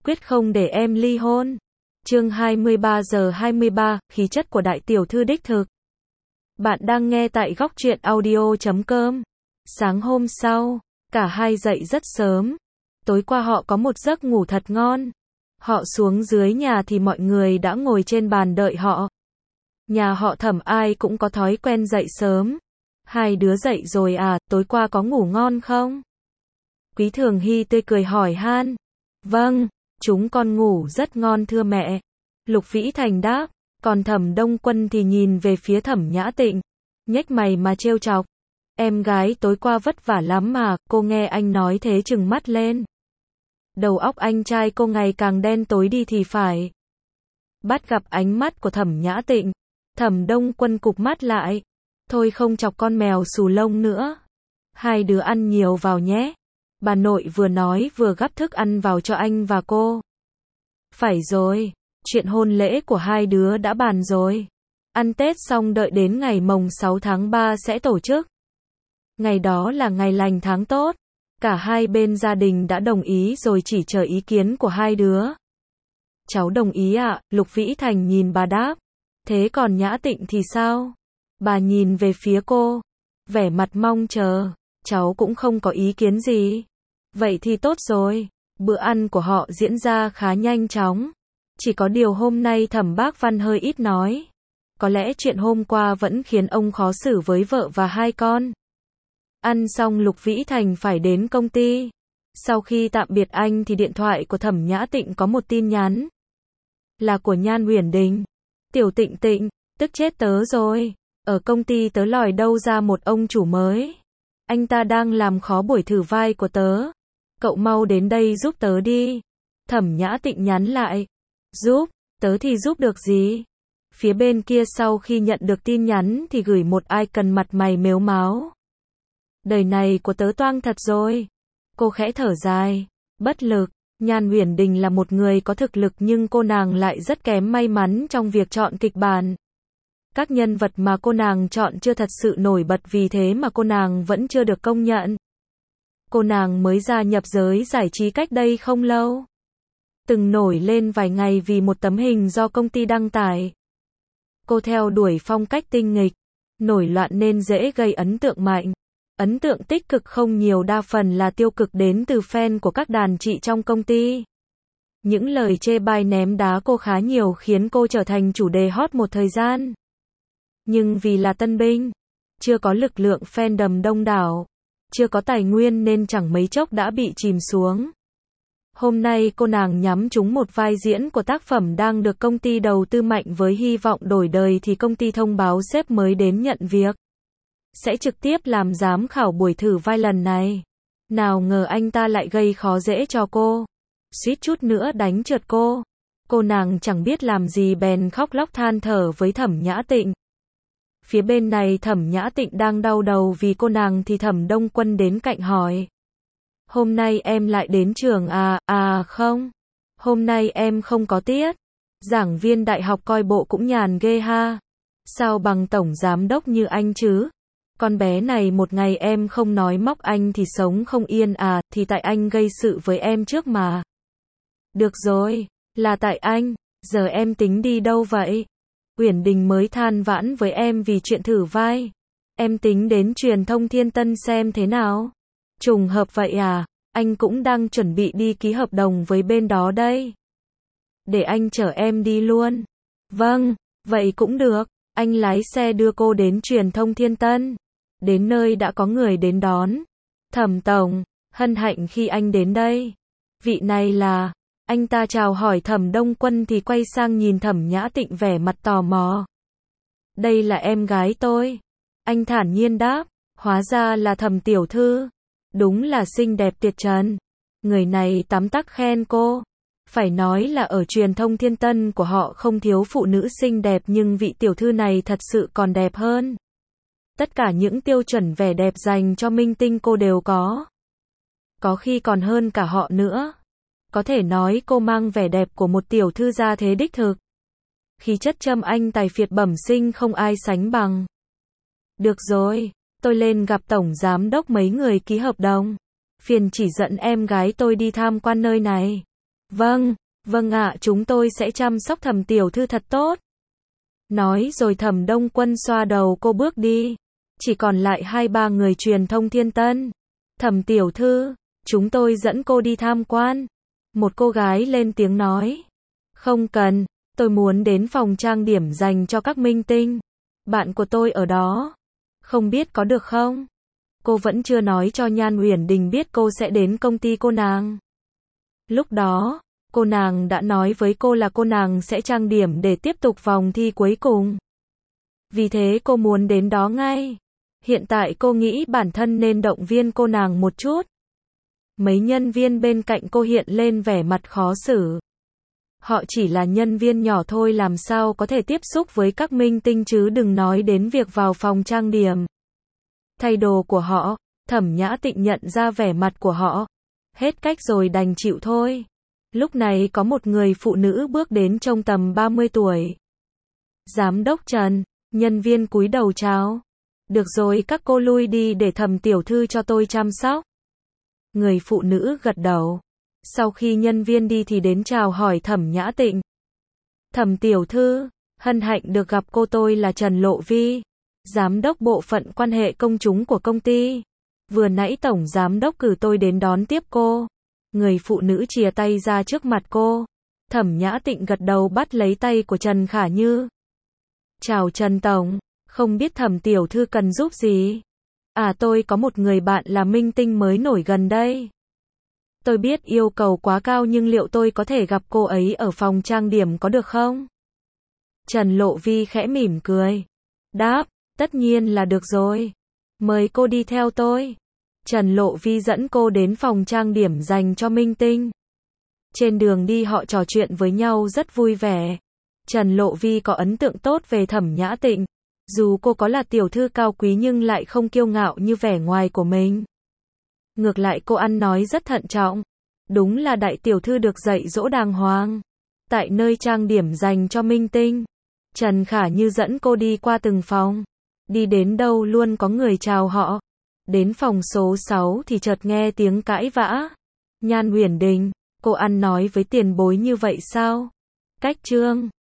quyết không để em ly hôn. Chương 23:23, khí chất của đại tiểu thư đích thực. Bạn đang nghe tại góc truyện audio.com. Sáng hôm sau, cả hai dậy rất sớm. Tối qua họ có một giấc ngủ thật ngon. Họ xuống dưới nhà thì mọi người đã ngồi trên bàn đợi họ. Nhà họ Thẩm ai cũng có thói quen dậy sớm. Hai đứa dậy rồi à, tối qua có ngủ ngon không? Quý Thường Hy tươi cười hỏi han. Vâng, chúng con ngủ rất ngon thưa mẹ. Lục Vĩ Thành đáp, còn Thẩm Đông Quân thì nhìn về phía Thẩm Nhã Tịnh, nhếch mày mà trêu chọc. Em gái tối qua vất vả lắm mà, cô nghe anh nói thế trừng mắt lên. Đầu óc anh trai cô ngày càng đen tối đi thì phải. Bắt gặp ánh mắt của Thẩm Nhã Tịnh, Thẩm Đông Quân cụp mắt lại. Thôi không chọc con mèo xù lông nữa. Hai đứa ăn nhiều vào nhé. Bà nội vừa nói vừa gắp thức ăn vào cho anh và cô. Phải rồi, chuyện hôn lễ của hai đứa đã bàn rồi. Ăn Tết xong đợi đến ngày mồng 6 tháng 3 sẽ tổ chức. Ngày đó là ngày lành tháng tốt. Cả hai bên gia đình đã đồng ý rồi chỉ chờ ý kiến của hai đứa. Cháu đồng ý ạ, Lục Vĩ Thành nhìn bà đáp. Thế còn Nhã Tịnh thì sao? Bà nhìn về phía cô, vẻ mặt mong chờ. Cháu cũng không có ý kiến gì. Vậy thì tốt rồi. Bữa ăn của họ diễn ra khá nhanh chóng. Chỉ có điều hôm nay Thẩm Bác Văn hơi ít nói. Có lẽ chuyện hôm qua vẫn khiến ông khó xử với vợ và hai con. Ăn xong Lục Vĩ Thành phải đến công ty. Sau khi tạm biệt anh thì điện thoại của Thẩm Nhã Tịnh có một tin nhắn. Là của Nhan Uyển Đình. Tiểu Tịnh Tịnh, tức chết tớ rồi. Ở công ty tớ lòi đâu ra một ông chủ mới. Anh ta đang làm khó buổi thử vai của tớ. Cậu mau đến đây giúp tớ đi. Thẩm Nhã Tịnh nhắn lại. Giúp, tớ thì giúp được gì? Phía bên kia sau khi nhận được tin nhắn thì gửi một icon mặt mày mếu máo. Đời này của tớ toang thật rồi. Cô khẽ thở dài. Bất lực. Nhan Uyển Đình là một người có thực lực nhưng cô nàng lại rất kém may mắn trong việc chọn kịch bản. Các nhân vật mà cô nàng chọn chưa thật sự nổi bật vì thế mà cô nàng vẫn chưa được công nhận. Cô nàng mới gia nhập giới giải trí cách đây không lâu. Từng nổi lên vài ngày vì một tấm hình do công ty đăng tải. Cô theo đuổi phong cách tinh nghịch, nổi loạn nên dễ gây ấn tượng mạnh. Ấn tượng tích cực không nhiều, đa phần là tiêu cực đến từ fan của các đàn chị trong công ty. Những lời chê bai ném đá cô khá nhiều khiến cô trở thành chủ đề hot một thời gian. Nhưng vì là tân binh, chưa có lực lượng fandom đông đảo, chưa có tài nguyên nên chẳng mấy chốc đã bị chìm xuống. Hôm nay cô nàng nhắm trúng một vai diễn của tác phẩm đang được công ty đầu tư mạnh với hy vọng đổi đời thì công ty thông báo sếp mới đến nhận việc. Sẽ trực tiếp làm giám khảo buổi thử vai lần này. Nào ngờ anh ta lại gây khó dễ cho cô. Suýt chút nữa đánh trượt cô. Cô nàng chẳng biết làm gì bèn khóc lóc than thở với Thẩm Nhã Tịnh. Phía bên này Thẩm Nhã Tịnh đang đau đầu vì cô nàng thì Thẩm Đông Quân đến cạnh hỏi. Hôm nay em lại đến trường à? À không. Hôm nay em không có tiết. Giảng viên đại học coi bộ cũng nhàn ghê ha. Sao bằng tổng giám đốc như anh chứ? Con bé này một ngày em không nói móc anh thì sống không yên à, thì tại anh gây sự với em trước mà. Được rồi, là tại anh, giờ em tính đi đâu vậy? Uyển Đình mới than vãn với em vì chuyện thử vai. Em tính đến truyền thông Thiên Tân xem thế nào. Trùng hợp vậy à, anh cũng đang chuẩn bị đi ký hợp đồng với bên đó đây. Để anh chở em đi luôn. Vâng, vậy cũng được, anh lái xe đưa cô đến truyền thông Thiên Tân. Đến nơi đã có người đến đón. Thẩm tổng, hân hạnh khi anh đến đây. Vị này là... Anh ta chào hỏi Thẩm Đông Quân thì quay sang nhìn Thẩm Nhã Tịnh vẻ mặt tò mò. Đây là em gái tôi. Anh thản nhiên đáp. Hóa ra là Thẩm tiểu thư. Đúng là xinh đẹp tuyệt trần. Người này tắm tắc khen cô. Phải nói là ở truyền thông Thiên Tân của họ không thiếu phụ nữ xinh đẹp nhưng vị tiểu thư này thật sự còn đẹp hơn. Tất cả những tiêu chuẩn vẻ đẹp dành cho minh tinh cô đều có. Có khi còn hơn cả họ nữa. Có thể nói cô mang vẻ đẹp của một tiểu thư gia thế đích thực. Khí chất trâm anh tài phiệt bẩm sinh không ai sánh bằng. Được rồi, tôi lên gặp tổng giám đốc mấy người ký hợp đồng. Phiền chỉ dẫn em gái tôi đi tham quan nơi này. Vâng, vâng ạ, chúng tôi sẽ chăm sóc Thẩm tiểu thư thật tốt. Nói rồi Thẩm Đông Quân xoa đầu cô bước đi. Chỉ còn lại 2-3 người truyền thông Thiên Tân. Thẩm tiểu thư, chúng tôi dẫn cô đi tham quan. Một cô gái lên tiếng nói. Không cần, tôi muốn đến phòng trang điểm dành cho các minh tinh. Bạn của tôi ở đó. Không biết có được không? Cô vẫn chưa nói cho Nhan Uyển Đình biết cô sẽ đến công ty cô nàng. Lúc đó, cô nàng đã nói với cô là cô nàng sẽ trang điểm để tiếp tục vòng thi cuối cùng. Vì thế cô muốn đến đó ngay. Hiện tại cô nghĩ bản thân nên động viên cô nàng một chút. Mấy nhân viên bên cạnh cô hiện lên vẻ mặt khó xử. Họ chỉ là nhân viên nhỏ thôi, làm sao có thể tiếp xúc với các minh tinh chứ đừng nói đến việc vào phòng trang điểm. Thay đồ của họ, Thẩm Nhã Tịnh nhận ra vẻ mặt của họ. Hết cách rồi đành chịu thôi. Lúc này có một người phụ nữ bước đến trông tầm 30 tuổi. Giám đốc Trần, nhân viên cúi đầu chào. Được rồi, các cô lui đi để Thẩm tiểu thư cho tôi chăm sóc. Người phụ nữ gật đầu. Sau khi nhân viên đi thì đến chào hỏi Thẩm Nhã Tịnh. Thẩm tiểu thư, hân hạnh được gặp cô, tôi là Trần Lộ Vi, giám đốc bộ phận quan hệ công chúng của công ty. Vừa nãy tổng giám đốc cử tôi đến đón tiếp cô. Người phụ nữ chìa tay ra trước mặt cô. Thẩm Nhã Tịnh gật đầu bắt lấy tay của Trần Khả Như. Chào Trần tổng, không biết Thẩm tiểu thư cần giúp gì? À, tôi có một người bạn là minh tinh mới nổi gần đây. Tôi biết yêu cầu quá cao nhưng liệu tôi có thể gặp cô ấy ở phòng trang điểm có được không? Trần Lộ Vi khẽ mỉm cười. Đáp, tất nhiên là được rồi. Mời cô đi theo tôi. Trần Lộ Vi dẫn cô đến phòng trang điểm dành cho minh tinh. Trên đường đi họ trò chuyện với nhau rất vui vẻ. Trần Lộ Vi có ấn tượng tốt về Thẩm Nhã Tịnh. Dù cô có là tiểu thư cao quý nhưng lại không kiêu ngạo như vẻ ngoài của mình. Ngược lại cô ăn nói rất thận trọng. Đúng là đại tiểu thư được dạy dỗ đàng hoàng. Tại nơi trang điểm dành cho minh tinh, Trần Khả Như dẫn cô đi qua từng phòng. Đi đến đâu luôn có người chào họ. Đến phòng số 6 thì chợt nghe tiếng cãi vã. Nhan Uyển Đình, cô ăn nói với tiền bối như vậy sao? Cách trương.